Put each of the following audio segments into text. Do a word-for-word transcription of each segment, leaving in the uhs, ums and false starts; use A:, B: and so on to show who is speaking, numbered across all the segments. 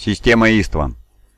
A: Система Истван.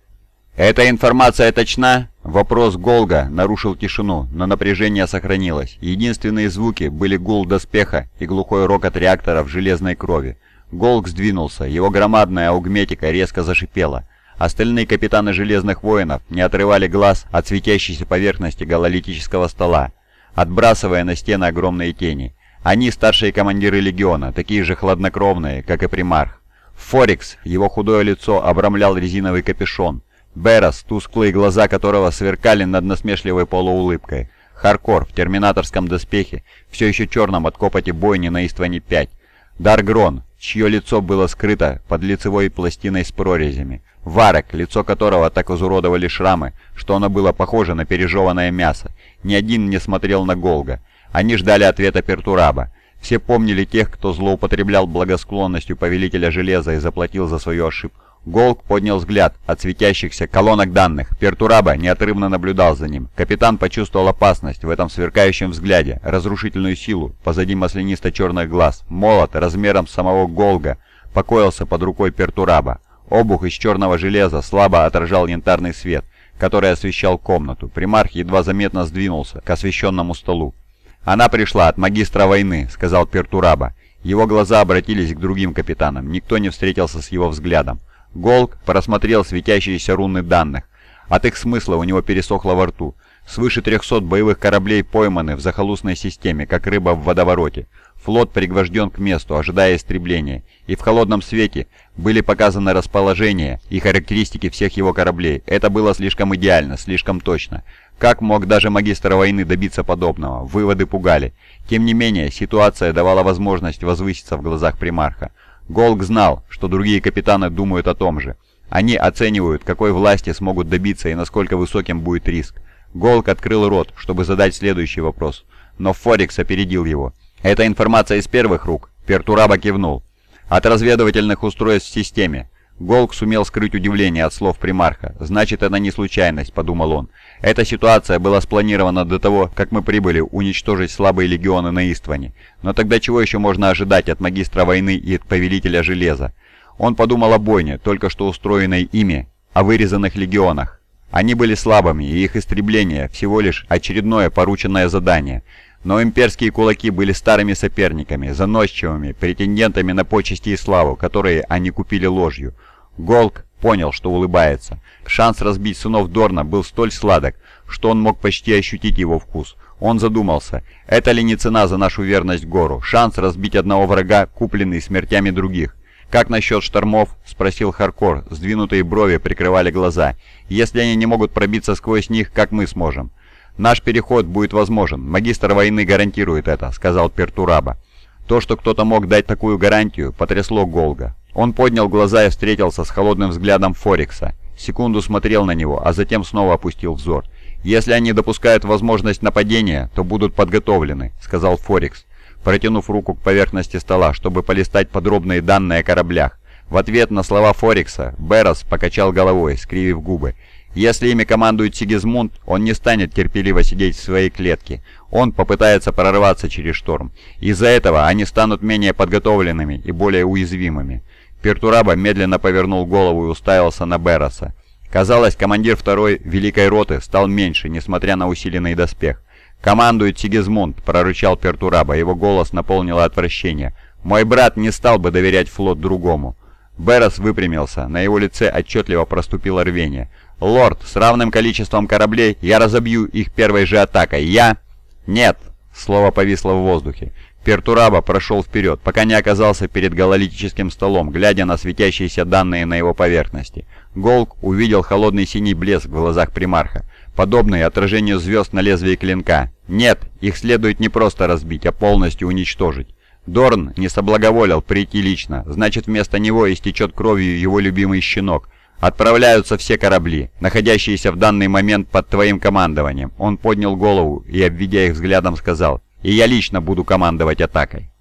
A: «Эта информация точна?» Вопрос Голга нарушил тишину, но напряжение сохранилось. Единственные звуки были гул доспеха и глухой рокот реакторов железной крови. Голг сдвинулся, его громадная аугметика резко зашипела. Остальные капитаны Железных Воинов не отрывали глаз от светящейся поверхности гололитического стола, отбрасывая на стены огромные тени. Они старшие командиры Легиона, такие же хладнокровные, как и примарх. Форикс, его худое лицо обрамлял резиновый капюшон. Берас, тусклые глаза которого сверкали над насмешливой полуулыбкой. Харкор в терминаторском доспехе, все еще черном от копоти бойни на Истване пять. Даргрон, чье лицо было скрыто под лицевой пластиной с прорезями. Варек, лицо которого так изуродовали шрамы, что оно было похоже на пережеванное мясо. Ни один не смотрел на Голга. Они ждали ответа Пертураба. Все помнили тех, кто злоупотреблял благосклонностью Повелителя Железа и заплатил за свою ошибку. Голг поднял взгляд от светящихся колонок данных. Пертураба неотрывно наблюдал за ним. Капитан почувствовал опасность в этом сверкающем взгляде, разрушительную силу позади маслянисто-черных глаз. Молот размером с самого Голга покоился под рукой Пертураба. Обух из черного железа слабо отражал янтарный свет, который освещал комнату. Примарх едва заметно сдвинулся к освещенному столу. «Она пришла от магистра войны», — сказал Пертураба. Его глаза обратились к другим капитанам. Никто не встретился с его взглядом. Голг просмотрел светящиеся руны данных. От их смысла у него пересохло во рту. Свыше трехсот боевых кораблей пойманы в захолустной системе, как рыба в водовороте. Флот пригвожден к месту, ожидая истребления. И в холодном свете были показаны расположение и характеристики всех его кораблей. Это было слишком идеально, слишком точно. Как мог даже магистр войны добиться подобного? Выводы пугали. Тем не менее, ситуация давала возможность возвыситься в глазах примарха. Голг знал, что другие капитаны думают о том же. Они оценивают, какой власти смогут добиться и насколько высоким будет риск. Голг открыл рот, чтобы задать следующий вопрос, но Форикс опередил его. «Это информация из первых рук?» Пертураба кивнул. «От разведывательных устройств в системе». Голг сумел скрыть удивление от слов примарха. «Значит, это не случайность», — подумал он. «Эта ситуация была спланирована до того, как мы прибыли уничтожить слабые легионы на Истване. Но тогда чего еще можно ожидать от магистра войны и от повелителя железа?» Он подумал о бойне, только что устроенной ими, о вырезанных легионах. Они были слабыми, и их истребление всего лишь очередное порученное задание. Но имперские кулаки были старыми соперниками, заносчивыми, претендентами на почести и славу, которые они купили ложью. Голг понял, что улыбается. Шанс разбить сынов Дорна был столь сладок, что он мог почти ощутить его вкус. Он задумался, это ли не цена за нашу верность Гору? Шанс разбить одного врага, купленный смертями других. «Как насчет штормов?» — спросил Харкор. Сдвинутые брови прикрывали глаза. «Если они не могут пробиться сквозь них, как мы сможем?» «Наш переход будет возможен. Магистр войны гарантирует это», — сказал Пертураба. То, что кто-то мог дать такую гарантию, потрясло Голга. Он поднял глаза и встретился с холодным взглядом Форикса. Секунду смотрел на него, а затем снова опустил взор. «Если они допускают возможность нападения, то будут подготовлены», — сказал Форикс, протянув руку к поверхности стола, чтобы полистать подробные данные о кораблях. В ответ на слова Форикса Берас покачал головой, скривив губы. Если ими командует Сигизмунд, он не станет терпеливо сидеть в своей клетке. Он попытается прорваться через шторм. Из-за этого они станут менее подготовленными и более уязвимыми. Пертураба медленно повернул голову и уставился на Бераса. Казалось, командир второй Великой Роты стал меньше, несмотря на усиленный доспех. «Командует Сигизмунд», — прорычал Пертураба, его голос наполнило отвращение. «Мой брат не стал бы доверять флот другому». Берас выпрямился, на его лице отчетливо проступило рвение. «Лорд, с равным количеством кораблей я разобью их первой же атакой. Я...» «Нет!» — слово повисло в воздухе. Пертураба прошел вперед, пока не оказался перед гололитическим столом, глядя на светящиеся данные на его поверхности. Голг увидел холодный синий блеск в глазах примарха, подобный отражению звезд на лезвии клинка. «Нет, их следует не просто разбить, а полностью уничтожить». Дорн не соблаговолил прийти лично, значит, вместо него истечет кровью его любимый щенок. «Отправляются все корабли, находящиеся в данный момент под твоим командованием». Он поднял голову и, обведя их взглядом, сказал: «И я лично буду командовать атакой».